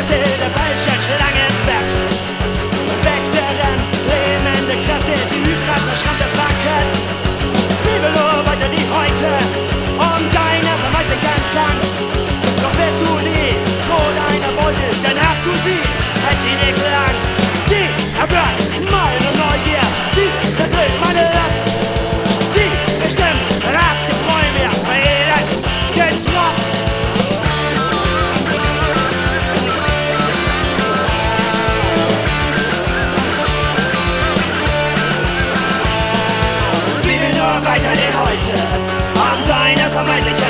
Kräfte der falschen Schlange ins Bett. Vektoren, lähmende Kräfte, die Hydra zerschrammt das Parkett. Zwiebelloh weiter die Häute um deine vermeintlichen Zahn. Doch bist du nie froh deiner Beute, dann hast du sie, als sie dir klang. Sie erwürgt meine Neugier, sie verdreht meine Last. Sie bestimmt Rastgebräu mir, veredelt den Frost. Zwiebel nur weiter die Häute um deine vermeintliche